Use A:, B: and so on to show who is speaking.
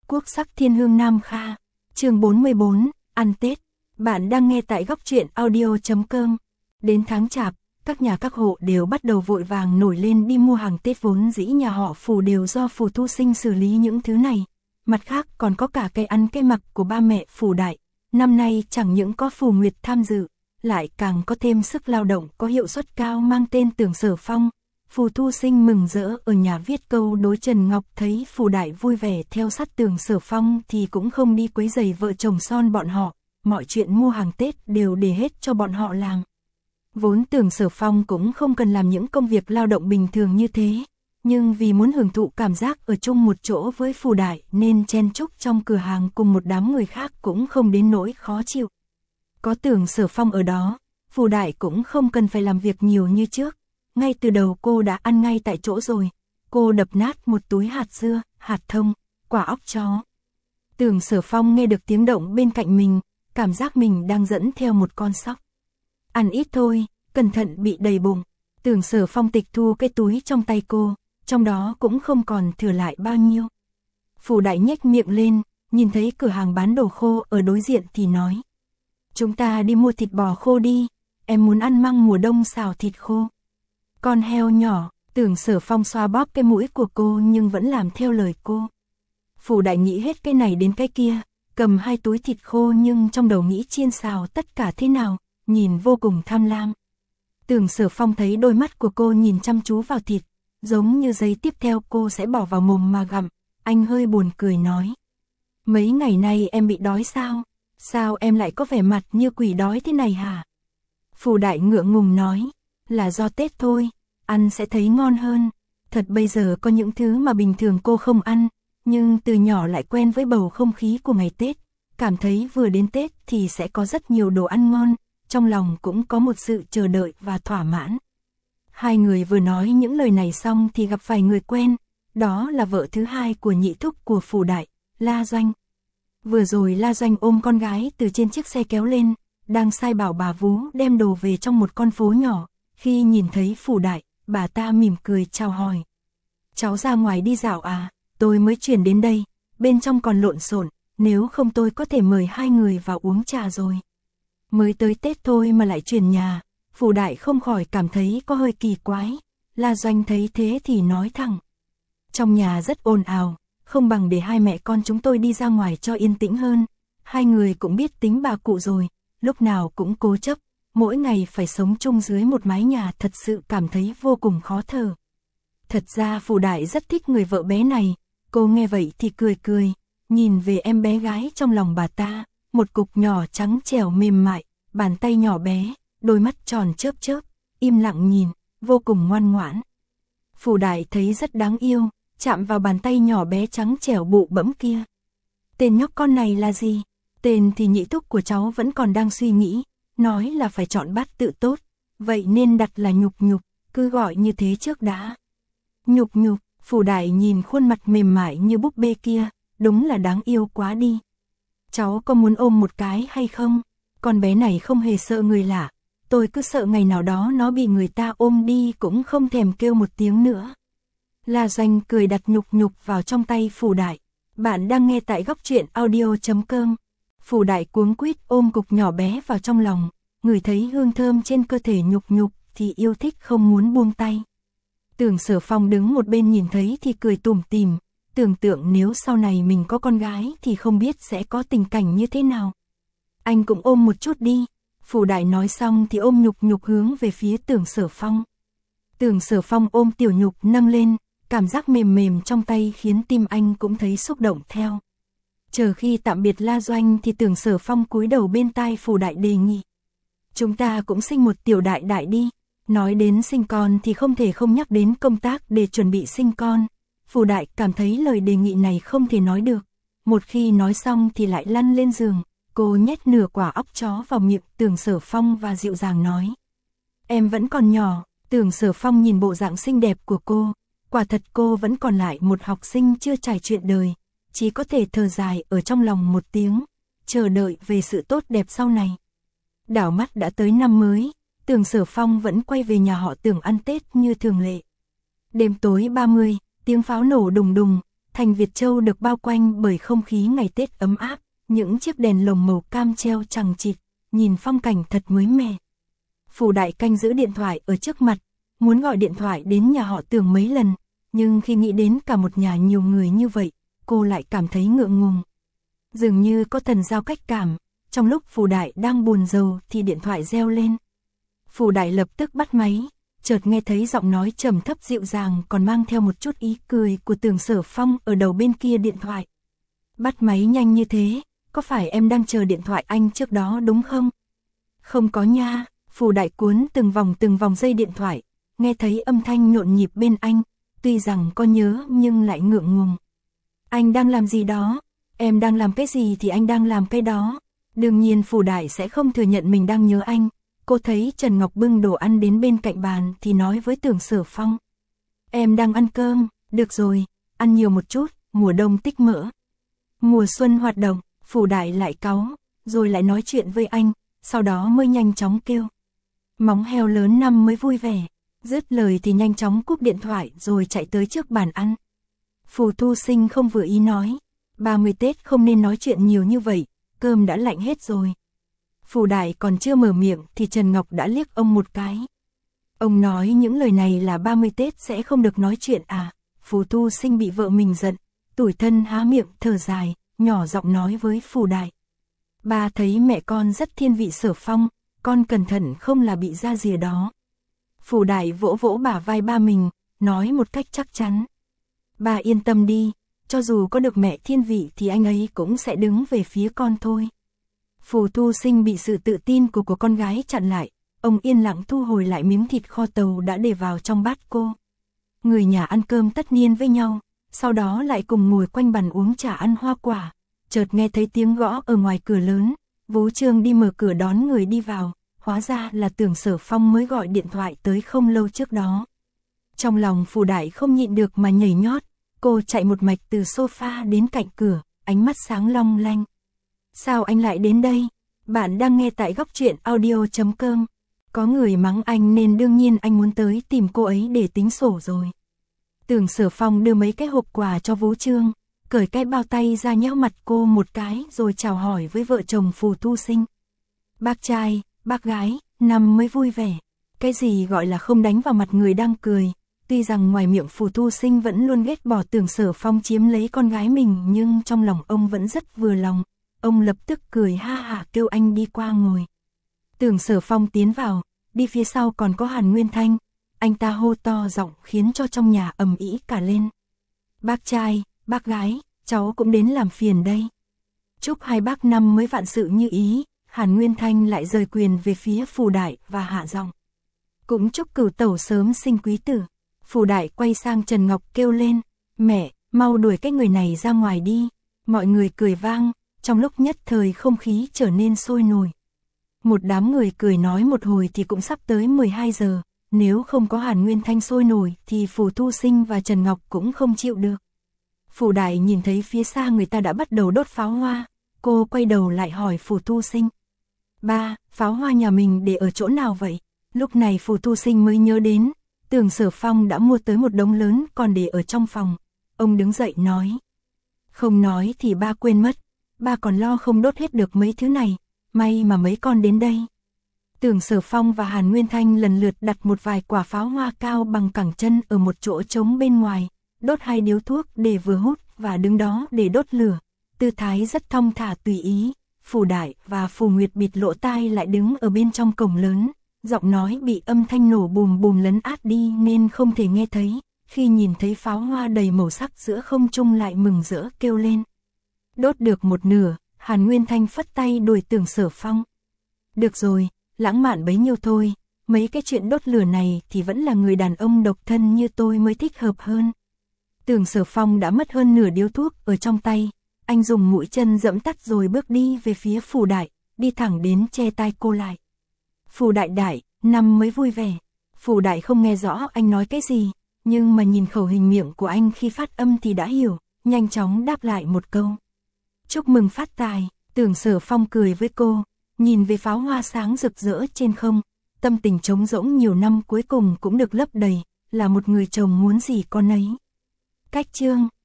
A: Quốc sắc thiên hương Nam Kha. Chương 44, ăn Tết. Bạn đang nghe tại góc truyện audio.com. Đến tháng Chạp, các nhà các hộ đều bắt đầu vội vàng nổi lên đi mua hàng Tết, vốn dĩ nhà họ Phù đều do Phù Thu Sinh xử lý những thứ này. Mặt khác còn có cả cây ăn cây mặc của ba mẹ Phù Đại. Năm nay chẳng những có Phù Nguyệt tham dự, lại càng có thêm sức lao động có hiệu suất cao mang tên Tưởng Sở Phong. Phù Thu Sinh mừng rỡ ở nhà viết câu đối Trần Ngọc, thấy Phù Đại vui vẻ theo sát Tưởng Sở Phong thì cũng không đi quấy rầy vợ chồng son bọn họ, mọi chuyện mua hàng Tết đều để hết cho bọn họ làm. Vốn Tưởng Sở Phong cũng không cần làm những công việc lao động bình thường như thế, nhưng vì muốn hưởng thụ cảm giác ở chung một chỗ với Phù Đại nên chen chúc trong cửa hàng cùng một đám người khác cũng không đến nỗi khó chịu. Có Tưởng Sở Phong ở đó, Phù Đại cũng không cần phải làm việc nhiều như trước. Ngay từ đầu cô đã ăn ngay tại chỗ rồi. Cô đập nát một túi hạt dưa, hạt thông, quả óc chó. Tưởng Sở Phong nghe được tiếng động bên cạnh mình, cảm giác mình đang dẫn theo một con sóc. Ăn ít thôi, cẩn thận bị đầy bụng. Tưởng Sở Phong tịch thu cái túi trong tay cô, trong đó cũng không còn thừa lại bao nhiêu. Phù Đại nhếch miệng lên, nhìn thấy cửa hàng bán đồ khô ở đối diện thì nói: "Chúng ta đi mua thịt bò khô đi, em muốn ăn măng mùa đông xào thịt khô." Con heo nhỏ. Tưởng Sở Phong xoa bóp cái mũi của cô nhưng vẫn làm theo lời cô. Phù Đại nghĩ hết cái này đến cái kia, cầm 2 túi thịt khô nhưng trong đầu nghĩ chiên xào tất cả thế nào, nhìn vô cùng tham lam. Tưởng Sở Phong thấy đôi mắt của cô nhìn chăm chú vào thịt, giống như giây tiếp theo cô sẽ bỏ vào mồm mà gặm. Anh hơi buồn cười nói: "Mấy ngày nay em bị đói sao? Sao em lại có vẻ mặt như quỷ đói thế này hả?" Phù Đại ngượng ngùng nói: "Là do Tết thôi, ăn sẽ thấy ngon hơn. Thật bây giờ có những thứ mà bình thường cô không ăn, nhưng từ nhỏ lại quen với bầu không khí của ngày Tết, cảm thấy vừa đến Tết thì sẽ có rất nhiều đồ ăn ngon, trong lòng cũng có một sự chờ đợi và thỏa mãn." Hai người vừa nói những lời này xong thì gặp phải người quen, đó là vợ thứ hai của nhị thúc của Phù Đại, La Doanh. Vừa rồi La Doanh ôm con gái từ trên chiếc xe kéo lên, đang sai bảo bà vú đem đồ về trong một con phố nhỏ. Khi nhìn thấy Phù Đại, bà ta mỉm cười chào hỏi: "Cháu ra ngoài đi dạo à? Tôi mới chuyển đến đây, bên trong còn lộn xộn, nếu không tôi có thể mời hai người vào uống trà rồi." Mới tới Tết thôi mà lại chuyển nhà, Phù Đại không khỏi cảm thấy có hơi kỳ quái. La Doanh thấy thế thì nói thẳng: "Trong nhà rất ồn ào, không bằng để hai mẹ con chúng tôi đi ra ngoài cho yên tĩnh hơn. Hai người cũng biết tính bà cụ rồi, lúc nào cũng cố chấp, mỗi ngày phải sống chung dưới một mái nhà thật sự cảm thấy vô cùng khó thở." Thật ra Phù Đại rất thích người vợ bé này, cô nghe vậy thì cười cười, nhìn về em bé gái trong lòng bà ta, một cục nhỏ trắng trẻo mềm mại, bàn tay nhỏ bé, đôi mắt tròn chớp chớp, im lặng nhìn, vô cùng ngoan ngoãn. Phù Đại thấy rất đáng yêu, chạm vào bàn tay nhỏ bé trắng trẻo bụ bẫm kia. Tên nhóc con này là gì? Tên thì nhị thúc của cháu vẫn còn đang suy nghĩ, nói là phải chọn bát tự tốt, vậy nên đặt là Nhục Nhục, cứ gọi như thế trước đã. Nhục Nhục. Phù Đại nhìn khuôn mặt mềm mại như búp bê kia, đúng là đáng yêu quá đi. "Cháu có muốn ôm một cái hay không? Con bé này không hề sợ người lạ, tôi cứ sợ ngày nào đó nó bị người ta ôm đi cũng không thèm kêu một tiếng nữa." La Doanh cười đặt Nhục Nhục vào trong tay Phù Đại. Bạn đang nghe tại góc truyện audio.com. Phù Đại cuống quýt ôm cục nhỏ bé vào trong lòng, ngửi thấy hương thơm trên cơ thể Nhục Nhục thì yêu thích không muốn buông tay. Tưởng Sở Phong đứng một bên nhìn thấy thì cười tủm tỉm, tưởng tượng nếu sau này mình có con gái thì không biết sẽ có tình cảnh như thế nào. "Anh cũng ôm một chút đi." Phù Đại nói xong thì ôm Nhục Nhục hướng về phía Tưởng Sở Phong. Tưởng Sở Phong ôm Tiểu Nhục nâng lên, cảm giác mềm mềm trong tay khiến tim anh cũng thấy xúc động theo. Chờ khi tạm biệt La Doanh thì Tưởng Sở Phong cúi đầu bên tai Phù Đại đề nghị: "Chúng ta cũng sinh một Tiểu Đại Đại đi." Nói đến sinh con thì không thể không nhắc đến công tác để chuẩn bị sinh con. Phù Đại cảm thấy lời đề nghị này không thể nói được. Một khi nói xong thì lại lăn lên giường, cô nhét nửa quả óc chó vào miệng Tưởng Sở Phong và dịu dàng nói: "Em vẫn còn nhỏ." Tưởng Sở Phong nhìn bộ dạng xinh đẹp của cô, quả thật cô vẫn còn lại một học sinh chưa trải chuyện đời, chỉ có thể thở dài ở trong lòng một tiếng, chờ đợi về sự tốt đẹp sau này. Đảo mắt đã tới năm mới, Tưởng Sở Phong vẫn quay về nhà họ Tưởng ăn Tết như thường lệ. Đêm tối 30, tiếng pháo nổ đùng đùng, thành Việt Châu được bao quanh bởi không khí ngày Tết ấm áp, những chiếc đèn lồng màu cam treo chằng chịt, nhìn phong cảnh thật mới mẻ. Phù Đại canh giữ điện thoại ở trước mặt, muốn gọi điện thoại đến nhà họ Tưởng mấy lần, nhưng khi nghĩ đến cả một nhà nhiều người như vậy, cô lại cảm thấy ngượng ngùng. Dường như có thần giao cách cảm, trong lúc Phù Đại đang buồn rầu thì điện thoại reo lên. Phù Đại lập tức bắt máy, chợt nghe thấy giọng nói trầm thấp dịu dàng còn mang theo một chút ý cười của Tưởng Sở Phong ở đầu bên kia điện thoại. Bắt máy nhanh như thế, có phải em đang chờ điện thoại anh trước đó đúng không? Không có nha, Phù Đại cuốn từng vòng dây điện thoại, nghe thấy âm thanh nhộn nhịp bên anh, tuy rằng có nhớ nhưng lại ngượng ngùng. Anh đang làm gì đó? Em đang làm cái gì thì anh đang làm cái đó. Đương nhiên Phù Đại sẽ không thừa nhận mình đang nhớ anh. Cô thấy Trần Ngọc bưng đồ ăn đến bên cạnh bàn thì nói với Tưởng Sở Phong. Em đang ăn cơm, được rồi, ăn nhiều một chút, mùa đông tích mỡ. Mùa xuân hoạt động, Phù Đại lại cáu, rồi lại nói chuyện với anh, sau đó mới nhanh chóng kêu. Móng heo lớn năm mới vui vẻ, dứt lời thì nhanh chóng cúp điện thoại rồi chạy tới trước bàn ăn. Phù Thu Sinh không vừa ý nói, 30 Tết không nên nói chuyện nhiều như vậy, cơm đã lạnh hết rồi. Phù Đại còn chưa mở miệng thì Trần Ngọc đã liếc ông một cái. Ông nói những lời này là 30 Tết sẽ không được nói chuyện à? Phù Thu Sinh bị vợ mình giận, tủi thân há miệng thở dài, nhỏ giọng nói với Phù Đại. Ba thấy mẹ con rất thiên vị Sở Phong, con cẩn thận không là bị ra rìa đó. Phù Đại vỗ vỗ bả vai ba mình, nói một cách chắc chắn. Ba yên tâm đi, cho dù có được mẹ thiên vị thì anh ấy cũng sẽ đứng về phía con thôi. Phù Thu Sinh bị sự tự tin của con gái chặn lại, ông yên lặng thu hồi lại miếng thịt kho tàu đã để vào trong bát cô. Người nhà ăn cơm tất niên với nhau, sau đó lại cùng ngồi quanh bàn uống trà ăn hoa quả, chợt nghe thấy tiếng gõ ở ngoài cửa lớn, Vũ Trương đi mở cửa đón người đi vào, hóa ra là Tưởng Sở Phong mới gọi điện thoại tới không lâu trước đó. Trong lòng Phù Đại không nhịn được mà nhảy nhót, cô chạy một mạch từ sofa đến cạnh cửa, ánh mắt sáng long lanh. Sao anh lại đến đây? Bạn đang nghe tại góc truyện audio.com. Có người mắng anh nên đương nhiên anh muốn tới tìm cô ấy để tính sổ rồi. Tưởng Sở Phong đưa mấy cái hộp quà cho Vũ Trương, cởi cái bao tay ra nhéo mặt cô một cái rồi chào hỏi với vợ chồng Phù Thu Sinh. Bác trai, bác gái, năm mới vui vẻ. Cái gì gọi là không đánh vào mặt người đang cười. Tuy rằng ngoài miệng Phù Thu Sinh vẫn luôn ghét bỏ Tưởng Sở Phong chiếm lấy con gái mình nhưng trong lòng ông vẫn rất vừa lòng. Ông lập tức cười ha hả kêu anh đi qua ngồi. Tưởng Sở Phong tiến vào, đi phía sau còn có Hàn Nguyên Thanh. Anh ta hô to giọng khiến cho trong nhà ầm ĩ cả lên. Bác trai, bác gái, cháu cũng đến làm phiền đây. Chúc hai bác năm mới vạn sự như ý. Hàn Nguyên Thanh lại rời quyền về phía Phù Đại và hạ giọng. Cũng chúc Cửu Tẩu sớm sinh quý tử. Phù Đại quay sang Trần Ngọc kêu lên. Mẹ, mau đuổi cái người này ra ngoài đi. Mọi người cười vang. Trong lúc nhất thời không khí trở nên sôi nổi. Một đám người cười nói một hồi thì cũng sắp tới 12 giờ. Nếu không có Hàn Nguyên Thanh sôi nổi thì Phù Thu Sinh và Trần Ngọc cũng không chịu được. Phù Đại nhìn thấy phía xa người ta đã bắt đầu đốt pháo hoa. Cô quay đầu lại hỏi Phù Thu Sinh. Ba, pháo hoa nhà mình để ở chỗ nào vậy? Lúc này Phù Thu Sinh mới nhớ đến. Tưởng Sở Phong đã mua tới một đống lớn còn để ở trong phòng. Ông đứng dậy nói. Không nói thì ba quên mất. Ba còn lo không đốt hết được mấy thứ này. May mà mấy con đến đây. Tưởng Sở Phong và Hàn Nguyên Thanh lần lượt đặt một vài quả pháo hoa cao bằng cẳng chân ở một chỗ trống bên ngoài. Đốt 2 điếu thuốc để vừa hút và đứng đó để đốt lửa. Tư thái rất thong thả tùy ý. Phù Đại và Phù Nguyệt bịt lỗ tai lại đứng ở bên trong cổng lớn. Giọng nói bị âm thanh nổ bùm bùm lấn át đi nên không thể nghe thấy. Khi nhìn thấy pháo hoa đầy màu sắc giữa không trung lại mừng rỡ kêu lên. Đốt được một nửa, Hàn Nguyên Thanh phất tay đuổi Tưởng Sở Phong. Được rồi, lãng mạn bấy nhiêu thôi, mấy cái chuyện đốt lửa này thì vẫn là người đàn ông độc thân như tôi mới thích hợp hơn. Tưởng Sở Phong đã mất hơn nửa điếu thuốc ở trong tay, anh dùng mũi chân dẫm tắt rồi bước đi về phía Phù Đại, đi thẳng đến che tai cô lại. Phù Đại, năm mới vui vẻ. Phù Đại không nghe rõ anh nói cái gì, nhưng mà nhìn khẩu hình miệng của anh khi phát âm thì đã hiểu, nhanh chóng đáp lại một câu. Chúc mừng phát tài. Tưởng Sở Phong cười với cô, nhìn về pháo hoa sáng rực rỡ trên không, tâm tình trống rỗng nhiều năm cuối cùng cũng được lấp đầy, là một người chồng muốn gì con ấy. Cách chương